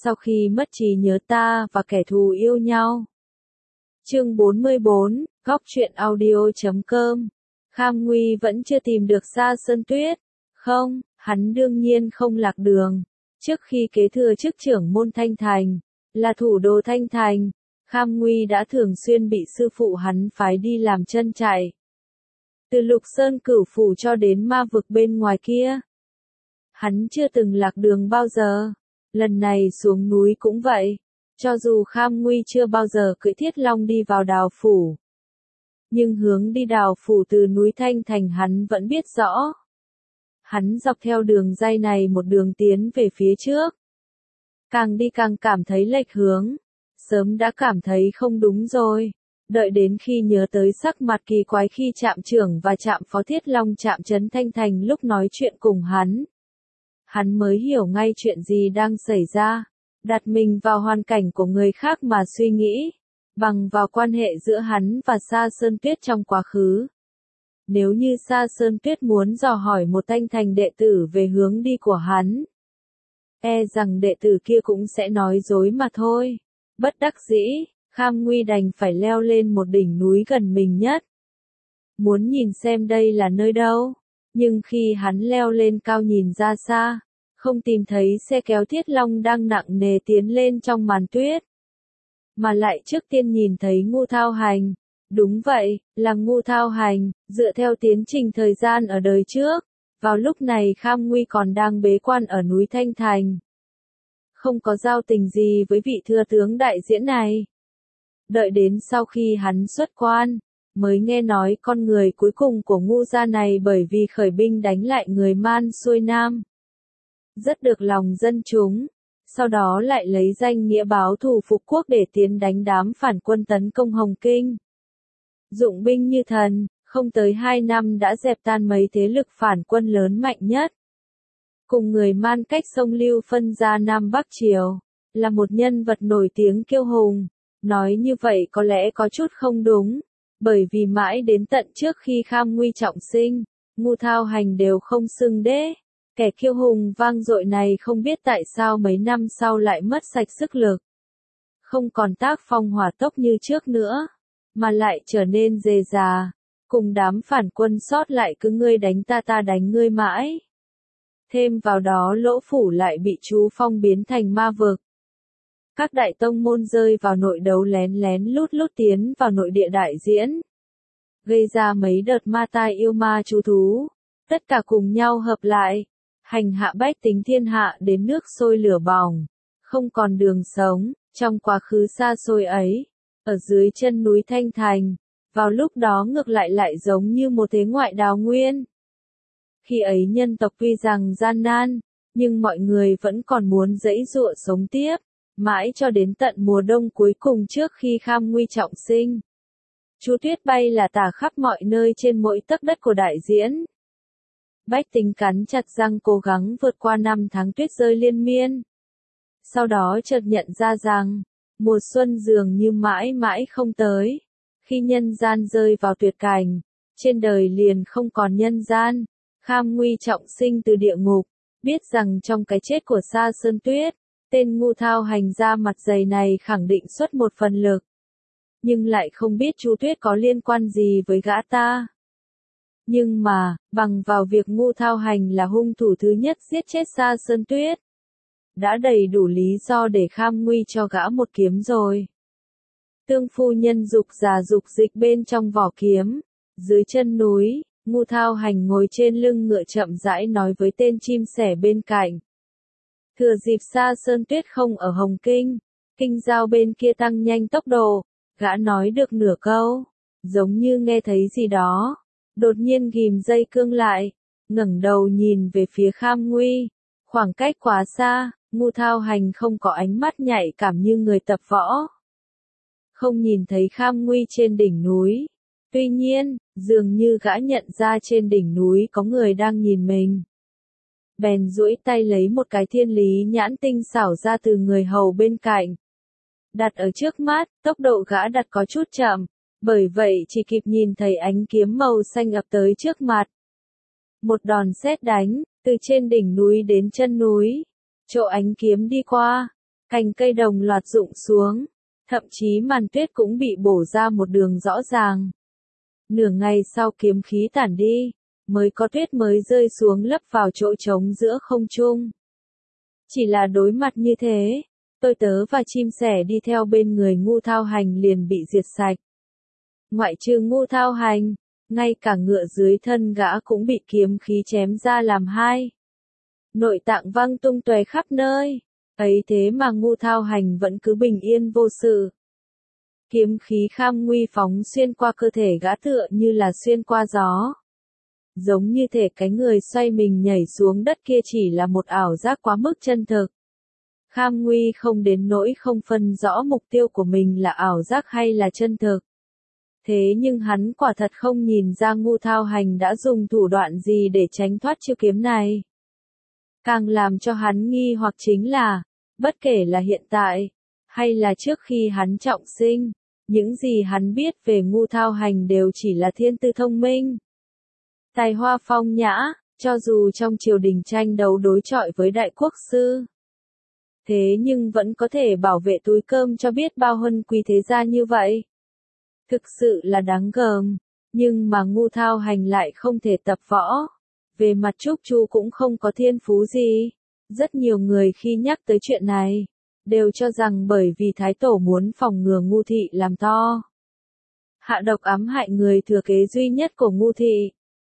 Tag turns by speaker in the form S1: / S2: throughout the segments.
S1: sau khi mất trí nhớ ta và kẻ thù yêu nhau. Chương 44, Góc truyện audio.com. Kham Nguy vẫn chưa tìm được Sa Sơn Tuyết. Không, hắn đương nhiên không lạc đường. Trước khi kế thừa chức trưởng môn Thanh Thành, là thủ đô Thanh Thành, Kham Nguy đã thường xuyên bị sư phụ hắn phái đi làm chân chạy. Từ Lục Sơn Cửu Phủ cho đến ma vực bên ngoài kia, hắn chưa từng lạc đường bao giờ. Lần này xuống núi cũng vậy. Cho dù Kham Nguy chưa bao giờ cưỡi Thiết Long đi vào Đào Phủ, nhưng hướng đi Đào Phủ từ núi Thanh Thành hắn vẫn biết rõ. Hắn dọc theo đường ray này một đường tiến về phía trước. Càng đi càng cảm thấy lệch hướng. Sớm đã cảm thấy không đúng rồi. Đợi đến khi nhớ tới sắc mặt kỳ quái khi trạm trưởng và trạm phó Thiết Long trạm trấn Thanh Thành lúc nói chuyện cùng hắn. Hắn mới hiểu ngay chuyện gì đang xảy ra. Đặt mình vào hoàn cảnh của người khác mà suy nghĩ. Bằng vào quan hệ giữa hắn và Sa Sơn Tuyết trong quá khứ. Nếu như Sa Sơn Tuyết muốn dò hỏi một Thanh Thành đệ tử về hướng đi của hắn, rằng đệ tử kia cũng sẽ nói dối mà thôi. Bất đắc dĩ, Kham Nguy đành phải leo lên một đỉnh núi gần mình nhất. Muốn nhìn xem đây là nơi đâu, nhưng khi hắn leo lên cao nhìn ra xa, không tìm thấy xe kéo Thiết Long đang nặng nề tiến lên trong màn tuyết. Mà lại trước tiên nhìn thấy Ngưu Thao Hành. Đúng vậy, là Ngưu Thao Hành, dựa theo tiến trình thời gian ở đời trước. Vào lúc này Kham Nguy còn đang bế quan ở núi Thanh Thành. Không có giao tình gì với vị thừa tướng đại diễn này. Đợi đến sau khi hắn xuất quan, mới nghe nói con người cuối cùng của Ngưu gia này bởi vì khởi binh đánh lại người Man xuôi Nam. Rất được lòng dân chúng. Sau đó lại lấy danh nghĩa báo thù phục quốc để tiến đánh đám phản quân tấn công Hồng Kinh. Dụng binh như thần, không tới 2 năm đã dẹp tan mấy thế lực phản quân lớn mạnh nhất. Cùng người Man cách sông Lưu phân ra Nam Bắc Triều, là một nhân vật nổi tiếng kiêu hùng. Nói như vậy có lẽ có chút không đúng, bởi vì mãi đến tận trước khi Kham Nguy trọng sinh, Ngưu Thao Hành đều không xưng đế. Kẻ kiêu hùng vang dội này không biết tại sao mấy năm sau lại mất sạch sức lực. Không còn tác phong hỏa tốc như trước nữa, mà lại trở nên dề già, cùng đám phản quân sót lại cứ ngươi đánh ta đánh ngươi mãi. Thêm vào đó Lỗ Phủ lại bị chú phong biến thành ma vực. Các đại tông môn rơi vào nội đấu lén lén lút lút tiến vào nội địa đại diễn. Gây ra mấy đợt ma tai yêu ma chú thú, tất cả cùng nhau hợp lại. Hành hạ bách tính thiên hạ đến nước sôi lửa bỏng, không còn đường sống. Trong quá khứ xa xôi ấy, ở dưới chân núi Thanh Thành, vào lúc đó ngược lại giống như một thế ngoại đào nguyên. Khi ấy nhân tộc tuy rằng gian nan, nhưng mọi người vẫn còn muốn giãy giụa sống tiếp, mãi cho đến tận mùa đông cuối cùng trước khi Kham Nguy trọng sinh. Chú tuyết bay là tả khắp mọi nơi trên mỗi tấc đất của đại diễn. Bách tính cắn chặt răng cố gắng vượt qua 5 tháng tuyết rơi liên miên. Sau đó chợt nhận ra rằng, mùa xuân dường như mãi mãi không tới. Khi nhân gian rơi vào tuyệt cảnh, trên đời liền không còn nhân gian. Kham Nguy trọng sinh từ địa ngục, biết rằng trong cái chết của Sa Sơn Tuyết, tên Ngưu Thao Hành ra mặt dày này khẳng định xuất một phần lực. Nhưng lại không biết chú Tuyết có liên quan gì với gã ta. Nhưng mà, bằng vào việc Ngưu Thao Hành là hung thủ thứ nhất giết chết Sa Sơn Tuyết, đã đầy đủ lý do để Kham Nguy cho gã một kiếm rồi. Tương phu nhân dục giả dục dịch bên trong vỏ kiếm, dưới chân núi, Ngưu Thao Hành ngồi trên lưng ngựa chậm rãi nói với tên chim sẻ bên cạnh. Thừa dịp Sa Sơn Tuyết không ở Hồng Kinh, kinh giao bên kia tăng nhanh tốc độ, gã nói được nửa câu, giống như nghe thấy gì đó. Đột nhiên ghim dây cương lại, ngẩng đầu nhìn về phía Kham Nguy. Khoảng cách quá xa, Ngưu Thao Hành không có ánh mắt nhạy cảm như người tập võ. Không nhìn thấy Kham Nguy trên đỉnh núi. Tuy nhiên, dường như gã nhận ra trên đỉnh núi có người đang nhìn mình. Bèn duỗi tay lấy một cái thiên lý nhãn tinh xảo ra từ người hầu bên cạnh. Đặt ở trước mắt, tốc độ gã đặt có chút chậm. Bởi vậy chỉ kịp nhìn thấy ánh kiếm màu xanh ập tới trước mặt. Một đòn sét đánh, từ trên đỉnh núi đến chân núi. Chỗ ánh kiếm đi qua, Cành cây đồng loạt rụng xuống, thậm chí màn tuyết cũng bị bổ ra một đường rõ ràng. Nửa ngày sau kiếm khí tản đi, mới có tuyết mới rơi xuống lấp vào chỗ trống giữa không trung. Chỉ là đối mặt như thế, tôi tớ và chim sẻ đi theo bên người Ngu Thao Hành liền bị diệt sạch. Ngoại trừ Ngu Thao Hành, ngay cả ngựa dưới thân gã cũng bị kiếm khí chém ra làm hai. Nội tạng văng tung tóe khắp nơi, ấy thế mà Ngu Thao Hành vẫn cứ bình yên vô sự. Kiếm khí Kham Nguy phóng xuyên qua cơ thể gã tựa như là xuyên qua gió. Giống như thể cái người xoay mình nhảy xuống đất kia chỉ là một ảo giác quá mức chân thực. Kham Nguy không đến nỗi không phân rõ mục tiêu của mình là ảo giác hay là chân thực. Thế nhưng hắn quả thật không nhìn ra Ngu Thao Hành đã dùng thủ đoạn gì để tránh thoát chiêu kiếm này. Càng làm cho hắn nghi hoặc chính là, bất kể là hiện tại, hay là trước khi hắn trọng sinh, những gì hắn biết về Ngu Thao Hành đều chỉ là thiên tư thông minh. Tài hoa phong nhã, cho dù trong triều đình tranh đấu đối chọi với đại quốc sư. Thế nhưng vẫn có thể bảo vệ túi cơm cho biết bao huân quý thế gia như vậy. Thực sự là đáng gờm, nhưng mà Ngu Thao Hành lại không thể tập võ. Về mặt trúc chú cũng không có thiên phú gì. Rất nhiều người khi nhắc tới chuyện này, đều cho rằng bởi vì Thái Tổ muốn phòng ngừa Ngu Thị làm to. Hạ độc ám hại người thừa kế duy nhất của Ngu Thị.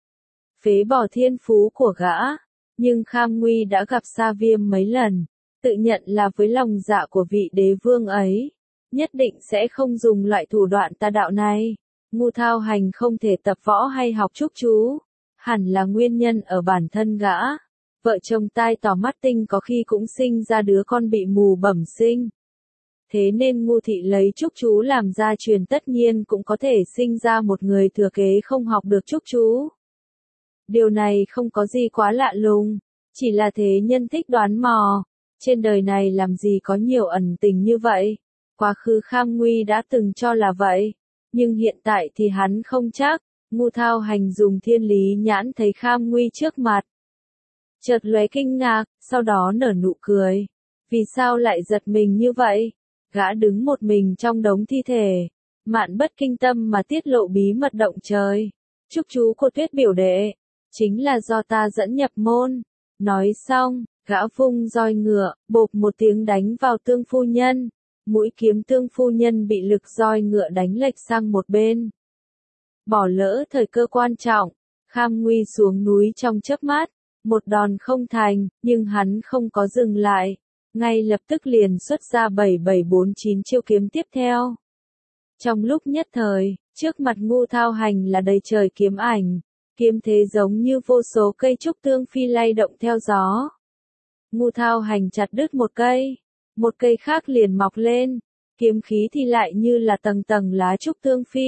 S1: Phế bỏ thiên phú của gã, nhưng Kham Nguy đã gặp Sa Viêm mấy lần, tự nhận là với lòng dạ của vị đế vương ấy, nhất định sẽ không dùng loại thủ đoạn tà đạo này. Ngu Thao Hành không thể tập võ hay học trúc chú, hẳn là nguyên nhân ở bản thân gã. Vợ chồng tai tỏ mắt tinh có khi cũng sinh ra đứa con bị mù bẩm sinh. Thế nên Ngu Thị lấy trúc chú làm gia truyền tất nhiên cũng có thể sinh ra một người thừa kế không học được trúc chú. Điều này không có gì quá lạ lùng, chỉ là thế nhân thích đoán mò. Trên đời này làm gì có nhiều ẩn tình như vậy. Quá khứ Kham Nguy đã từng cho là vậy, nhưng hiện tại thì hắn không chắc. Ngu Thao Hành dùng thiên lý nhãn thấy Kham Nguy trước mặt. Chợt lóe kinh ngạc, sau đó nở nụ cười. Vì sao lại giật mình như vậy? Gã đứng một mình trong đống thi thể. Mạn bất kinh tâm mà tiết lộ bí mật động trời. Chúc chú cô Tuyết biểu đệ, chính là do ta dẫn nhập môn. Nói xong, gã vung roi ngựa, bộp một tiếng đánh vào Tương phu nhân. Mũi kiếm Tương phu nhân bị lực roi ngựa đánh lệch sang một bên. Bỏ lỡ thời cơ quan trọng, Kham Nguy xuống núi trong chớp mắt, một đòn không thành, nhưng hắn không có dừng lại, ngay lập tức liền xuất ra 7749 chiêu kiếm tiếp theo. Trong lúc nhất thời, trước mặt Ngu Thao Hành là đầy trời kiếm ảnh, kiếm thế giống như vô số cây trúc tương phi lay động theo gió. Ngu Thao Hành chặt đứt một cây khác liền mọc lên, kiếm khí thì lại như là tầng tầng lá trúc tương phi.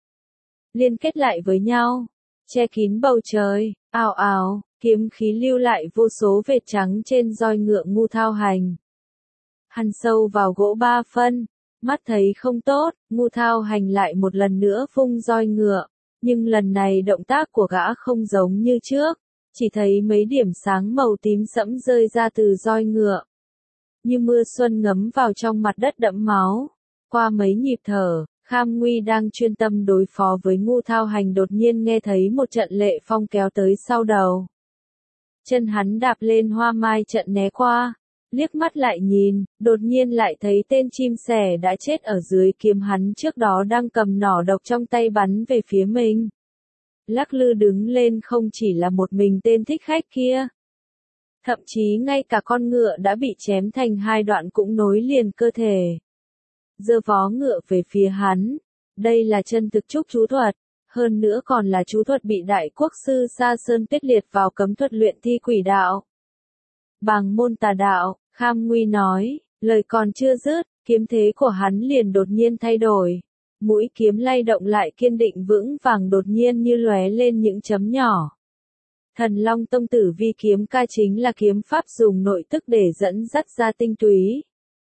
S1: Liên kết lại với nhau, che kín bầu trời, ào ào, kiếm khí lưu lại vô số vệt trắng trên roi ngựa Ngu Thao Hành. Hằn sâu vào gỗ 3 phân, mắt thấy không tốt, Ngu Thao Hành lại một lần nữa vung roi ngựa, nhưng lần này động tác của gã không giống như trước, chỉ thấy mấy điểm sáng màu tím sẫm rơi ra từ roi ngựa. Như mưa xuân ngấm vào trong mặt đất đẫm máu. Qua mấy nhịp thở, Kham Nguy đang chuyên tâm đối phó với Ngu Thao Hành đột nhiên nghe thấy một trận lệ phong kéo tới sau đầu. Chân hắn đạp lên hoa mai trận né qua, liếc mắt lại nhìn, đột nhiên lại thấy tên chim sẻ đã chết ở dưới kiếm hắn trước đó đang cầm nỏ độc trong tay bắn về phía mình. Lắc lư đứng lên không chỉ là một mình tên thích khách kia. Thậm chí ngay cả con ngựa đã bị chém thành hai đoạn cũng nối liền cơ thể. Giơ vó ngựa về phía hắn. Đây là chân thực trúc chú thuật, hơn nữa còn là chú thuật bị đại quốc sư Sa Sơn Tuyết liệt vào cấm thuật luyện thi quỷ đạo. Bằng môn tà đạo, Kham Nguy nói, lời còn chưa dứt, kiếm thế của hắn liền đột nhiên thay đổi. Mũi kiếm lay động lại kiên định vững vàng đột nhiên như lóe lên những chấm nhỏ. Thần Long Tông Tử Vi kiếm ca chính là kiếm pháp dùng nội tức để dẫn dắt ra tinh túy.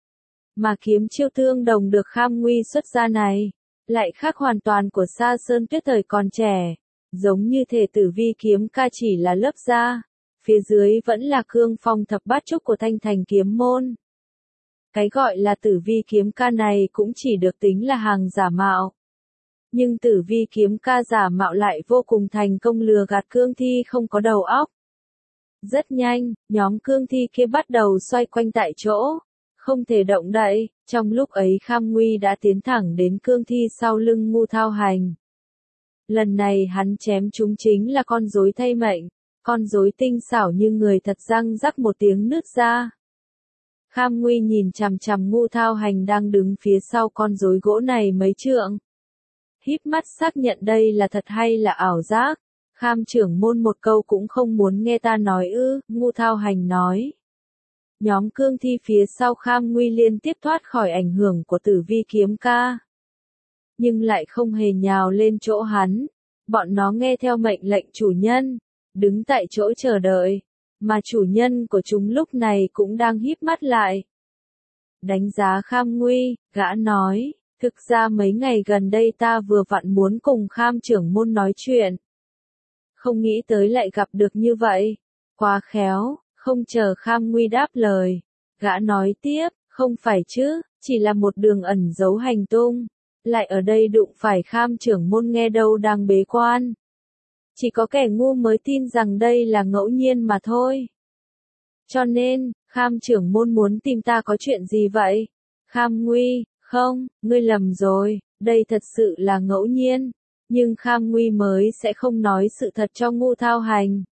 S1: Mà kiếm chiêu tương đồng được Kham Nguy xuất ra này, lại khác hoàn toàn của Sa Sơn Tuyết thời còn trẻ. Giống như thể Tử Vi kiếm ca chỉ là lớp da, phía dưới vẫn là cương phong thập bát trúc của Thanh Thành kiếm môn. Cái gọi là Tử Vi kiếm ca này cũng chỉ được tính là hàng giả mạo. Nhưng Tử Vi kiếm ca giả mạo lại vô cùng thành công lừa gạt cương thi không có đầu óc. Rất nhanh, nhóm cương thi kia bắt đầu xoay quanh tại chỗ, không thể động đậy. Trong lúc ấy Kham Nguy đã tiến thẳng đến cương thi sau lưng Ngưu Thao Hành. Lần này hắn chém chúng chính là con rối thay mệnh, con rối tinh xảo như người thật, răng rắc một tiếng nứt ra. Kham Nguy nhìn chằm chằm Ngưu Thao Hành đang đứng phía sau con rối gỗ này mấy trượng. Híp mắt xác nhận đây là thật hay là ảo giác. Kham trưởng môn một câu cũng không muốn nghe ta nói ư, Ngưu Thao Hành nói. Nhóm cương thi phía sau Kham Nguy liên tiếp thoát khỏi ảnh hưởng của Tử Vi kiếm ca. Nhưng lại không hề nhào lên chỗ hắn. Bọn nó nghe theo mệnh lệnh chủ nhân, đứng tại chỗ chờ đợi. Mà chủ nhân của chúng lúc này cũng đang híp mắt lại. Đánh giá Kham Nguy, gã nói, thực ra mấy ngày gần đây ta vừa vặn muốn cùng Kham trưởng môn nói chuyện. Không nghĩ tới lại gặp được như vậy. Quá khéo. Không chờ Kham Nguy đáp lời. Gã nói tiếp, không phải chứ, chỉ là một đường ẩn giấu hành tung. Lại ở đây đụng phải Kham trưởng môn nghe đâu đang bế quan. Chỉ có kẻ ngu mới tin rằng đây là ngẫu nhiên mà thôi. Cho nên, Kham trưởng môn muốn tìm ta có chuyện gì vậy? Kham Nguy, không, ngươi lầm rồi, đây thật sự là ngẫu nhiên. Nhưng Kham Nguy mới sẽ không nói sự thật cho Ngưu Thao Hành.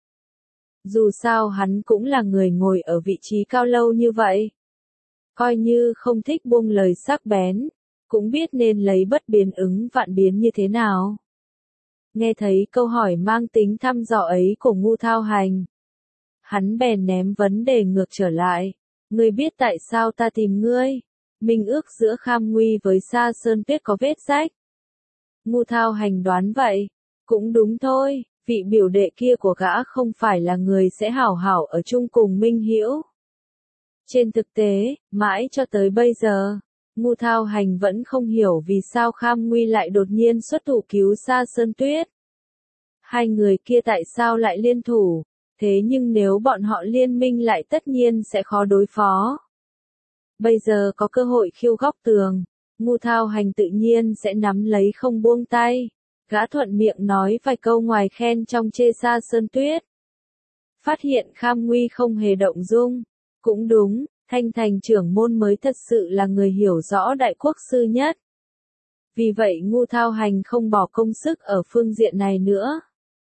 S1: Dù sao hắn cũng là người ngồi ở vị trí cao lâu như vậy. Coi như không thích buông lời sắc bén, cũng biết nên lấy bất biến ứng vạn biến như thế nào. Nghe thấy câu hỏi mang tính thăm dò ấy của Ngưu Thao Hành. Hắn bèn ném vấn đề ngược trở lại. Ngươi biết tại sao ta tìm ngươi? Minh ước giữa Kham Nguy với Sa Sơn Tuyết có vết rách. Ngưu Thao Hành đoán vậy. Cũng đúng thôi. Vị biểu đệ kia của gã không phải là người sẽ hảo hảo ở chung cùng Minh Hữu. Trên thực tế, mãi cho tới bây giờ, Ngưu Thao Hành vẫn không hiểu vì sao Kham Nguy lại đột nhiên xuất thủ cứu Sa Sơn Tuyết. Hai người kia tại sao lại liên thủ, thế nhưng nếu bọn họ liên minh lại tất nhiên sẽ khó đối phó. Bây giờ có cơ hội khiêu góc tường, Ngưu Thao Hành tự nhiên sẽ nắm lấy không buông tay. Gã thuận miệng nói vài câu ngoài khen trong chê Sa Sơn Tuyết. Phát hiện Kham Nguy không hề động dung. Cũng đúng, Thanh Thành trưởng môn mới thật sự là người hiểu rõ đại quốc sư nhất. Vì vậy Ngưu Thao Hành không bỏ công sức ở phương diện này nữa.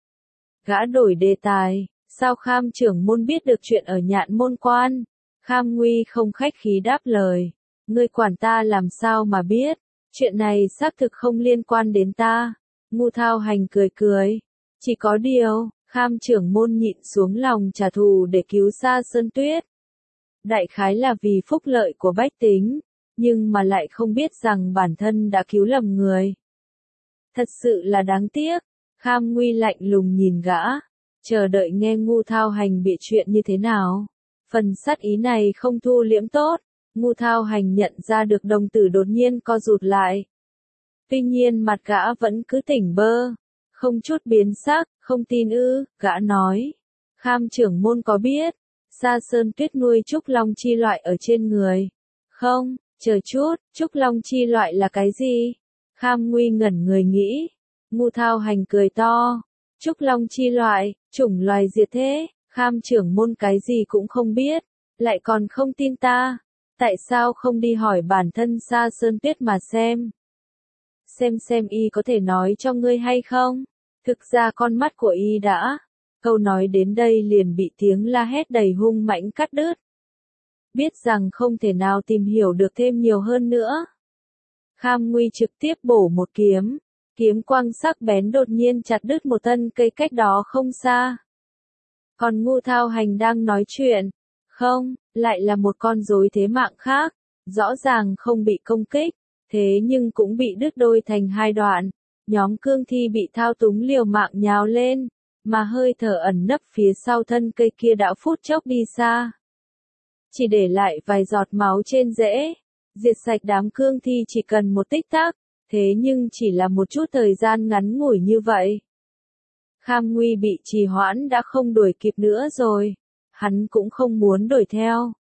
S1: Gã đổi đề tài, sao Kham trưởng môn biết được chuyện ở Nhạn Môn Quan? Kham Nguy không khách khí đáp lời. Ngươi quản ta làm sao mà biết, chuyện này xác thực không liên quan đến ta. Ngưu Thao Hành cười cười. Chỉ có điều, Kham trưởng môn nhịn xuống lòng trả thù để cứu Sa Sơn Tuyết. Đại khái là vì phúc lợi của bách tính, nhưng mà lại không biết rằng bản thân đã cứu lầm người. Thật sự là đáng tiếc. Kham Nguy lạnh lùng nhìn gã, chờ đợi nghe Ngưu Thao Hành bịa chuyện như thế nào. Phần sát ý này không thu liễm tốt, Ngưu Thao Hành nhận ra được đồng tử đột nhiên co rụt lại. Tuy nhiên mặt gã vẫn cứ tỉnh bơ, không chút biến sắc, không tin ư, gã nói. Kham trưởng môn có biết, Sa Sơn Tuyết nuôi trúc long chi loại ở trên người. Không, chờ chút, trúc long chi loại là cái gì? Kham Nguy ngẩn người nghĩ. Ngưu Thao Hành cười to. Trúc long chi loại, chủng loài diệt thế, Kham trưởng môn cái gì cũng không biết, lại còn không tin ta. Tại sao không đi hỏi bản thân Sa Sơn Tuyết mà xem? Xem y có thể nói cho ngươi hay không? Thực ra con mắt của y đã. Câu nói đến đây liền bị tiếng la hét đầy hung mãnh cắt đứt. Biết rằng không thể nào tìm hiểu được thêm nhiều hơn nữa. Kham Nguy trực tiếp bổ một kiếm. Kiếm quang sắc bén đột nhiên chặt đứt một thân cây cách đó không xa. Còn Ngưu Thao Hành đang nói chuyện. Không, lại là một con rối thế mạng khác. Rõ ràng không bị công kích, thế nhưng cũng bị đứt đôi thành hai đoạn. Nhóm cương thi bị thao túng liều mạng nhào lên, mà hơi thở ẩn nấp phía sau thân cây kia đã phút chốc đi xa. Chỉ để lại vài giọt máu trên rễ. Diệt sạch đám cương thi chỉ cần một tích tắc, thế nhưng chỉ là một chút thời gian ngắn ngủi như vậy. Kham Nguy bị trì hoãn đã không đuổi kịp nữa rồi. Hắn cũng không muốn đuổi theo.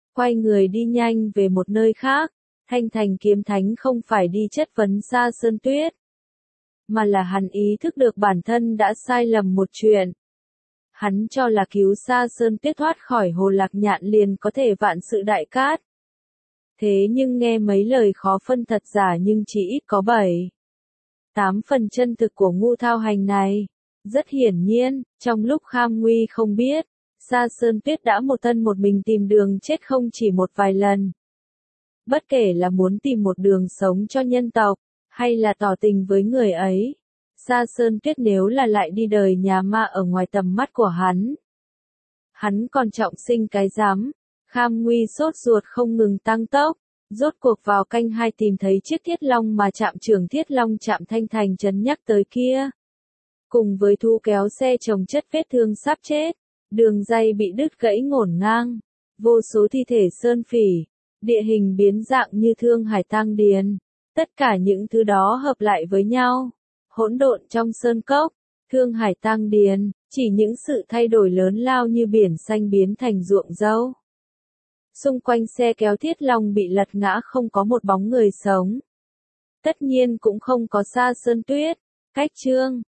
S1: quay người đi nhanh về một nơi khác. Thanh Thành kiếm thánh không phải đi chất vấn Sa Sơn Tuyết, mà là hắn ý thức được bản thân đã sai lầm một chuyện. Hắn cho là cứu Sa Sơn Tuyết thoát khỏi Hồ Lạc Nhạn liền có thể vạn sự đại cát. Thế nhưng nghe mấy lời khó phân thật giả nhưng chỉ ít có 7-8 phần chân thực của Ngũ Thao Hành này. Rất hiển nhiên, trong lúc Kham Nguy không biết, Sa Sơn Tuyết đã một thân một mình tìm đường chết không chỉ một vài lần. Bất kể là muốn tìm một đường sống cho nhân tộc, hay là tỏ tình với người ấy, Sa Sơn Tuyết nếu là lại đi đời nhà ma ở ngoài tầm mắt của hắn. Hắn còn trọng sinh cái rắm. Kham Nguy sốt ruột không ngừng tăng tốc, rốt cuộc vào canh 2 tìm thấy chiếc thiết long mà trạm trưởng thiết long trạm Thanh Thành trấn nhắc tới kia. Cùng với thu kéo xe chồng chất vết thương sắp chết, đường ray bị đứt gãy ngổn ngang, vô số thi thể sơn phỉ, địa hình biến dạng như Thương Hải Tang Điền. Tất cả những thứ đó hợp lại với nhau, hỗn độn trong sơn cốc, Thương Hải Tang Điền, chỉ những sự thay đổi lớn lao như biển xanh biến thành ruộng dâu. Xung quanh xe kéo thiết long bị lật ngã không có một bóng người sống. Tất nhiên cũng không có Sa Sơn Tuyết. Cách chương